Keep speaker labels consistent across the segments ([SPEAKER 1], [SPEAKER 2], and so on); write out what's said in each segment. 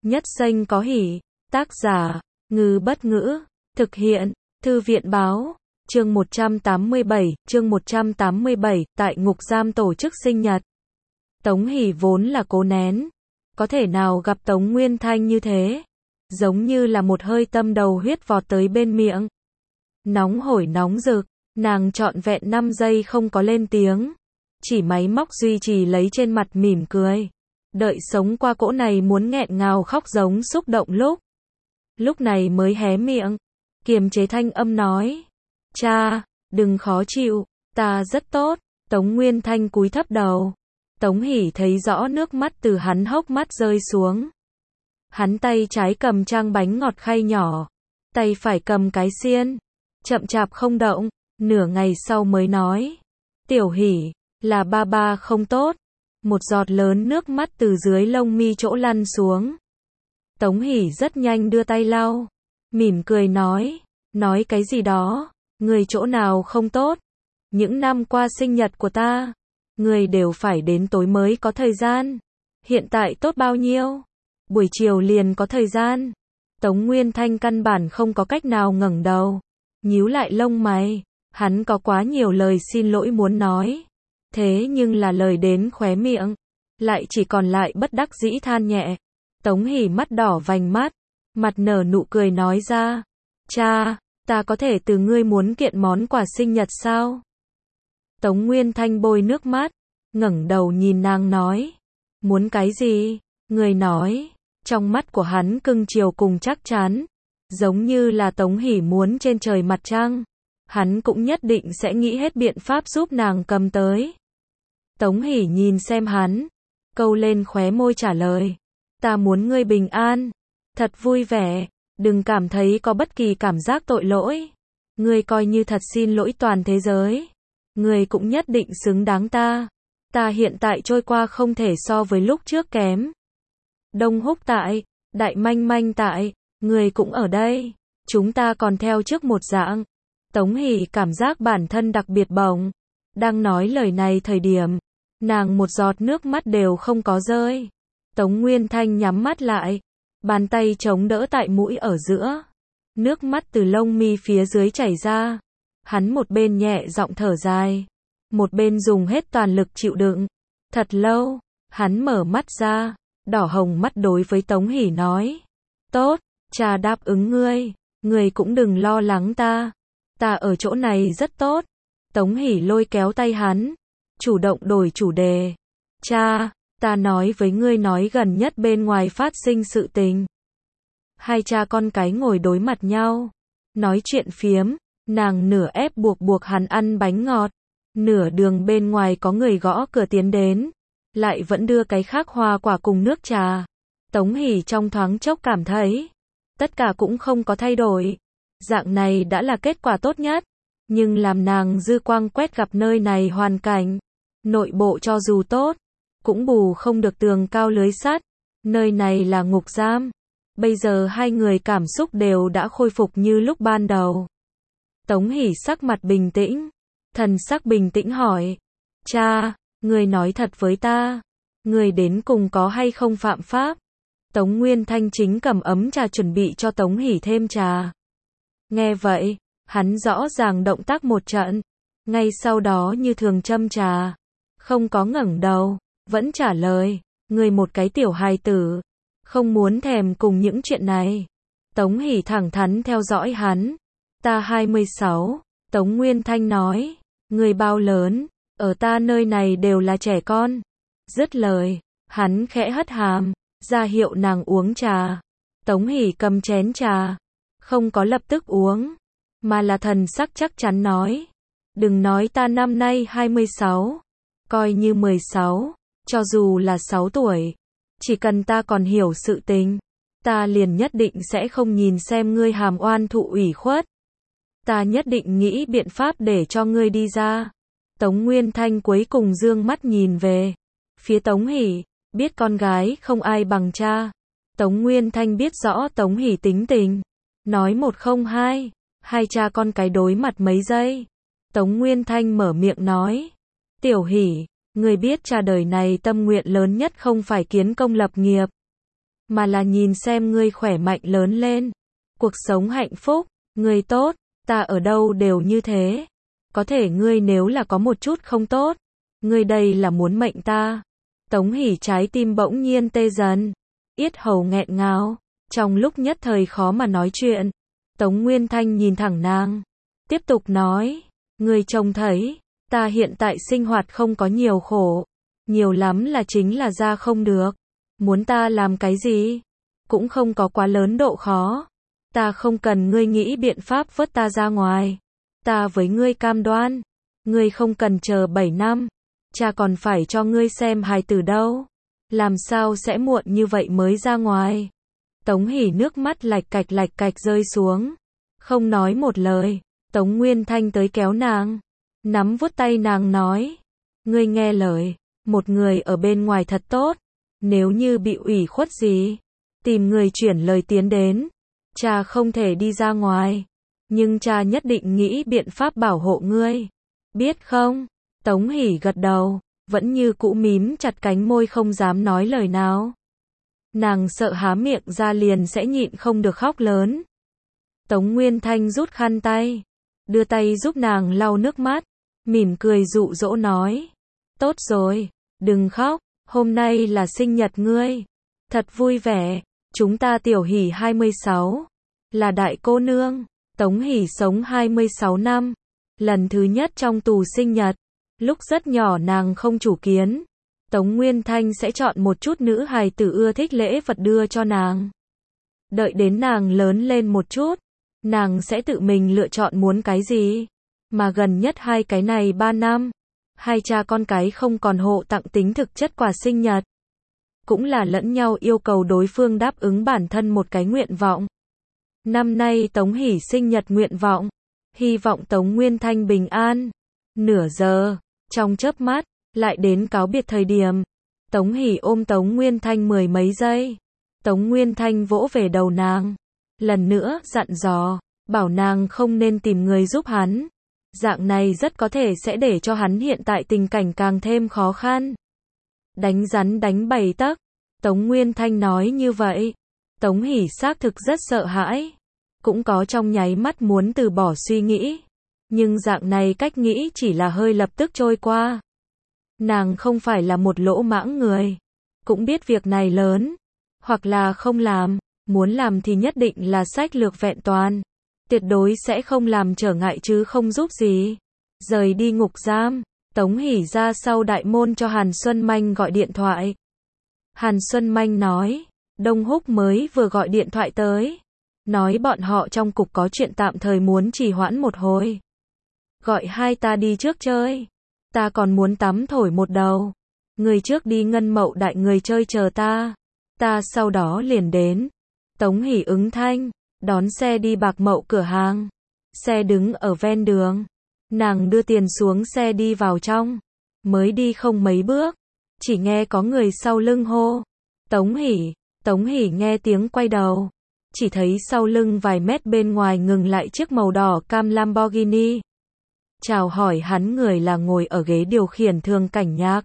[SPEAKER 1] Nhất xanh có hỉ. Tác giả, Ngư Bất Ngữ. Thực hiện, Thư viện Báo. Chương 187, tại ngục giam tổ chức sinh nhật. Tống Hỷ vốn là cố nén. Có thể nào gặp Tống Nguyên Thanh như thế? Giống như là một hơi tâm đầu huyết vọt tới bên miệng. Nóng hổi nóng rực, nàng trọn vẹn 5 giây không có lên tiếng. Chỉ máy móc duy trì lấy trên mặt mỉm cười. Đợi sống qua cỗ này muốn nghẹn ngào khóc giống xúc động lúc này mới hé miệng, kiềm chế thanh âm nói. Cha, đừng khó chịu, ta rất tốt. Tống Nguyên Thanh cúi thấp đầu. Tống Hỷ thấy rõ nước mắt từ hắn hốc mắt rơi xuống. Hắn tay trái cầm trang bánh ngọt khay nhỏ, tay phải cầm cái xiên, chậm chạp không động, nửa ngày sau mới nói. Tiểu Hỷ, là ba không tốt. Một giọt lớn nước mắt từ dưới lông mi chỗ lăn xuống. Tống Hỷ rất nhanh đưa tay lau, mỉm cười nói cái gì đó, người chỗ nào không tốt? Những năm qua sinh nhật của ta, người đều phải đến tối mới có thời gian. Hiện tại tốt bao nhiêu? Buổi chiều liền có thời gian. Tống Nguyên Thanh căn bản không có cách nào ngẩng đầu, nhíu lại lông mày, hắn có quá nhiều lời xin lỗi muốn nói. Thế nhưng là lời đến khóe miệng, lại chỉ còn lại bất đắc dĩ than nhẹ. Tống Hỷ mắt đỏ vành mắt, mặt nở nụ cười nói ra. Cha, ta có thể từ ngươi muốn kiện món quà sinh nhật sao? Tống Nguyên Thanh bôi nước mắt, ngẩng đầu nhìn nàng nói. Muốn cái gì? Người nói. Trong mắt của hắn cưng chiều cùng chắc chắn, giống như là Tống Hỷ muốn trên trời mặt trăng, hắn cũng nhất định sẽ nghĩ hết biện pháp giúp nàng cầm tới. Tống Hỷ nhìn xem hắn, câu lên khóe môi trả lời. Ta muốn ngươi bình an, thật vui vẻ, đừng cảm thấy có bất kỳ cảm giác tội lỗi. Ngươi coi như thật xin lỗi toàn thế giới. Ngươi cũng nhất định xứng đáng ta. Ta hiện tại trôi qua không thể so với lúc trước kém. Đông Húc tại, Đại Manh Manh tại, ngươi cũng ở đây. Chúng ta còn theo trước một dạng. Tống Hỷ cảm giác bản thân đặc biệt bồng. Đang nói lời này thời điểm, nàng một giọt nước mắt đều không có rơi. Tống Nguyên Thanh nhắm mắt lại, bàn tay chống đỡ tại mũi ở giữa. Nước mắt từ lông mi phía dưới chảy ra. Hắn một bên nhẹ giọng thở dài, một bên dùng hết toàn lực chịu đựng. Thật lâu, hắn mở mắt ra, đỏ hồng mắt đối với Tống Hỷ nói. Tốt, cha đáp ứng ngươi, ngươi cũng đừng lo lắng ta. Ta ở chỗ này rất tốt. Tống Hỷ lôi kéo tay hắn, chủ động đổi chủ đề. Cha, ta nói với ngươi nói gần nhất bên ngoài phát sinh sự tình. Hai cha con cái ngồi đối mặt nhau, nói chuyện phiếm, nàng nửa ép buộc hắn ăn bánh ngọt, nửa đường bên ngoài có người gõ cửa tiến đến, lại vẫn đưa cái khác hoa quả cùng nước trà. Tống Hỷ trong thoáng chốc cảm thấy, tất cả cũng không có thay đổi. Dạng này đã là kết quả tốt nhất, nhưng làm nàng dư quang quét gặp nơi này hoàn cảnh, nội bộ cho dù tốt, cũng bù không được tường cao lưới sắt. Nơi này là ngục giam. Bây giờ hai người cảm xúc đều đã khôi phục như lúc ban đầu. Tống Hỷ sắc mặt bình tĩnh, thần sắc bình tĩnh hỏi. Cha, người nói thật với ta, người đến cùng có hay không phạm pháp? Tống Nguyên Thanh chính cầm ấm trà chuẩn bị cho Tống Hỷ thêm trà. Nghe vậy, hắn rõ ràng động tác một trận, ngay sau đó như thường châm trà, không có ngẩng đầu, vẫn trả lời, người một cái tiểu hài tử, không muốn thèm cùng những chuyện này. Tống Hỷ thẳng thắn theo dõi hắn. Ta 26, Tống Nguyên Thanh nói, người bao lớn, ở ta nơi này đều là trẻ con. Dứt lời, hắn khẽ hất hàm, ra hiệu nàng uống trà. Tống Hỷ cầm chén trà, không có lập tức uống, mà là thần sắc chắc chắn nói. Đừng nói ta năm nay 26, coi như 16, cho dù là 6 tuổi, chỉ cần ta còn hiểu sự tình, ta liền nhất định sẽ không nhìn xem ngươi hàm oan thụ ủy khuất. Ta nhất định nghĩ biện pháp để cho ngươi đi ra. Tống Nguyên Thanh cuối cùng dương mắt nhìn về phía Tống Hỷ, biết con gái không ai bằng cha. Tống Nguyên Thanh biết rõ Tống Hỷ tính tình, nói 102, hai cha con cái đối mặt mấy giây. Tống Nguyên Thanh mở miệng nói, Tiểu Hỷ, người biết cha đời này tâm nguyện lớn nhất không phải kiến công lập nghiệp, mà là nhìn xem ngươi khỏe mạnh lớn lên, cuộc sống hạnh phúc, ngươi tốt, ta ở đâu đều như thế. Có thể ngươi nếu là có một chút không tốt, ngươi đây là muốn mệnh ta. Tống Hỷ trái tim bỗng nhiên tê dần, yết hầu nghẹn ngào, trong lúc nhất thời khó mà nói chuyện. Tống Nguyên Thanh nhìn thẳng nàng, tiếp tục nói, ngươi trông thấy, ta hiện tại sinh hoạt không có nhiều khổ, nhiều lắm là chính là ra không được. Muốn ta làm cái gì? Cũng không có quá lớn độ khó. Ta không cần ngươi nghĩ biện pháp vớt ta ra ngoài. Ta với ngươi cam đoan, ngươi không cần chờ 7 năm, cha còn phải cho ngươi xem hài tử đâu. Làm sao sẽ muộn như vậy mới ra ngoài? Tống Hỷ nước mắt lạch cạch rơi xuống, không nói một lời. Tống Nguyên Thanh tới kéo nàng, nắm vuốt tay nàng nói, ngươi nghe lời, một người ở bên ngoài thật tốt, nếu như bị ủy khuất gì, tìm người chuyển lời tiến đến. Cha không thể đi ra ngoài, nhưng cha nhất định nghĩ biện pháp bảo hộ ngươi, biết không? Tống Hỷ gật đầu, vẫn như cũ mím chặt cánh môi không dám nói lời nào. Nàng sợ há miệng ra liền sẽ nhịn không được khóc lớn. Tống Nguyên Thanh rút khăn tay, đưa tay giúp nàng lau nước mắt, mỉm cười dụ dỗ nói, tốt rồi, đừng khóc, hôm nay là sinh nhật ngươi, thật vui vẻ, chúng ta Tiểu Hỷ 26, là đại cô nương. Tống Hỷ sống 26 năm, lần thứ nhất trong tù sinh nhật, lúc rất nhỏ nàng không chủ kiến, Tống Nguyên Thanh sẽ chọn một chút nữ hài tử ưa thích lễ vật đưa cho nàng. Đợi đến nàng lớn lên một chút, nàng sẽ tự mình lựa chọn muốn cái gì. Mà gần nhất hai cái này 3 năm, hai cha con cái không còn hộ tặng tính thực chất quà sinh nhật. Cũng là lẫn nhau yêu cầu đối phương đáp ứng bản thân một cái nguyện vọng. Năm nay Tống Hỷ sinh nhật nguyện vọng, hy vọng Tống Nguyên Thanh bình an. Nửa giờ, trong chớp mắt, lại đến cáo biệt thời điểm. Tống Hỷ ôm Tống Nguyên Thanh 10 mấy giây. Tống Nguyên Thanh vỗ về đầu nàng, lần nữa dặn dò, bảo nàng không nên tìm người giúp hắn. Dạng này rất có thể sẽ để cho hắn hiện tại tình cảnh càng thêm khó khăn. Đánh rắn đánh 7 tấc, Tống Nguyên Thanh nói như vậy. Tống Hỷ xác thực rất sợ hãi, cũng có trong nháy mắt muốn từ bỏ suy nghĩ, nhưng dạng này cách nghĩ chỉ là hơi lập tức trôi qua. Nàng không phải là một lỗ mãng người, cũng biết việc này lớn, hoặc là không làm, muốn làm thì nhất định là sách lược vẹn toàn, tuyệt đối sẽ không làm trở ngại chứ không giúp gì. Rời đi ngục giam, Tống Hỷ ra sau đại môn cho Hàn Xuân Manh gọi điện thoại. Hàn Xuân Manh nói, Đông Húc mới vừa gọi điện thoại tới, nói bọn họ trong cục có chuyện tạm thời muốn trì hoãn một hồi. Gọi hai ta đi trước chơi, ta còn muốn tắm thổi một đầu. Người trước đi Ngân Mậu Đại người chơi chờ ta sau đó liền đến. Tống Hỷ ứng thanh, đón xe đi Bạc Mậu cửa hàng. Xe đứng ở ven đường, nàng đưa tiền xuống xe đi vào trong, mới đi không mấy bước, chỉ nghe có người sau lưng hô, Tống Hỷ. Tống Hỷ nghe tiếng quay đầu, chỉ thấy sau lưng vài mét bên ngoài ngừng lại chiếc màu đỏ cam Lamborghini. Chào hỏi hắn người là ngồi ở ghế điều khiển Thường Cảnh Nhạc.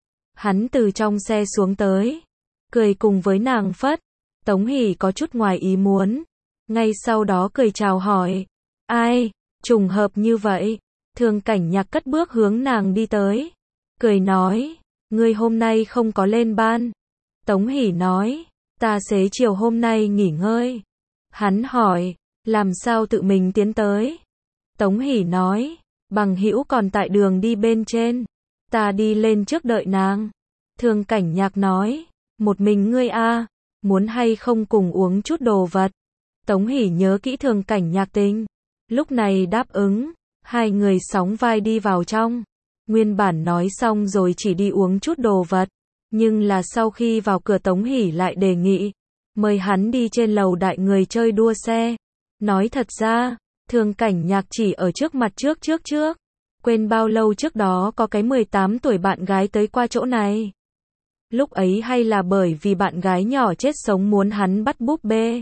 [SPEAKER 1] Hắn từ trong xe xuống tới, cười cùng với nàng phất. Tống Hỷ có chút ngoài ý muốn, ngay sau đó cười chào hỏi. Ai, trùng hợp như vậy. Thường Cảnh Nhạc cất bước hướng nàng đi tới, cười nói, ngươi hôm nay không có lên ban. Tống Hỷ nói, ta xế chiều hôm nay nghỉ ngơi. Hắn hỏi, làm sao tự mình tiến tới? Tống Hỷ nói, bằng hữu còn tại đường đi bên trên, ta đi lên trước đợi nàng. Thường Cảnh Nhạc nói, một mình ngươi a, muốn hay không cùng uống chút đồ vật? Tống Hỷ nhớ kỹ Thường Cảnh Nhạc tình, lúc này đáp ứng, hai người sóng vai đi vào trong. Nguyên bản nói xong rồi chỉ đi uống chút đồ vật, nhưng là sau khi vào cửa Tống Hỷ lại đề nghị, mời hắn đi trên lầu đại người chơi đua xe. Nói thật ra, Thường Cảnh Nhạc chỉ ở trước mặt trước, quên bao lâu trước đó có cái 18 tuổi bạn gái tới qua chỗ này. Lúc ấy hay là bởi vì bạn gái nhỏ chết sống muốn hắn bắt búp bê.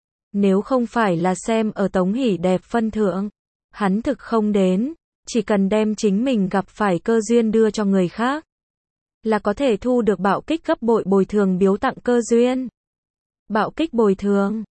[SPEAKER 1] Nếu không phải là xem ở Tống Hỷ đẹp phân thượng, hắn thực không đến, chỉ cần đem chính mình gặp phải cơ duyên đưa cho người khác, là có thể thu được bạo kích gấp bội bồi thường biếu tặng cơ duyên. Bạo kích bồi thường.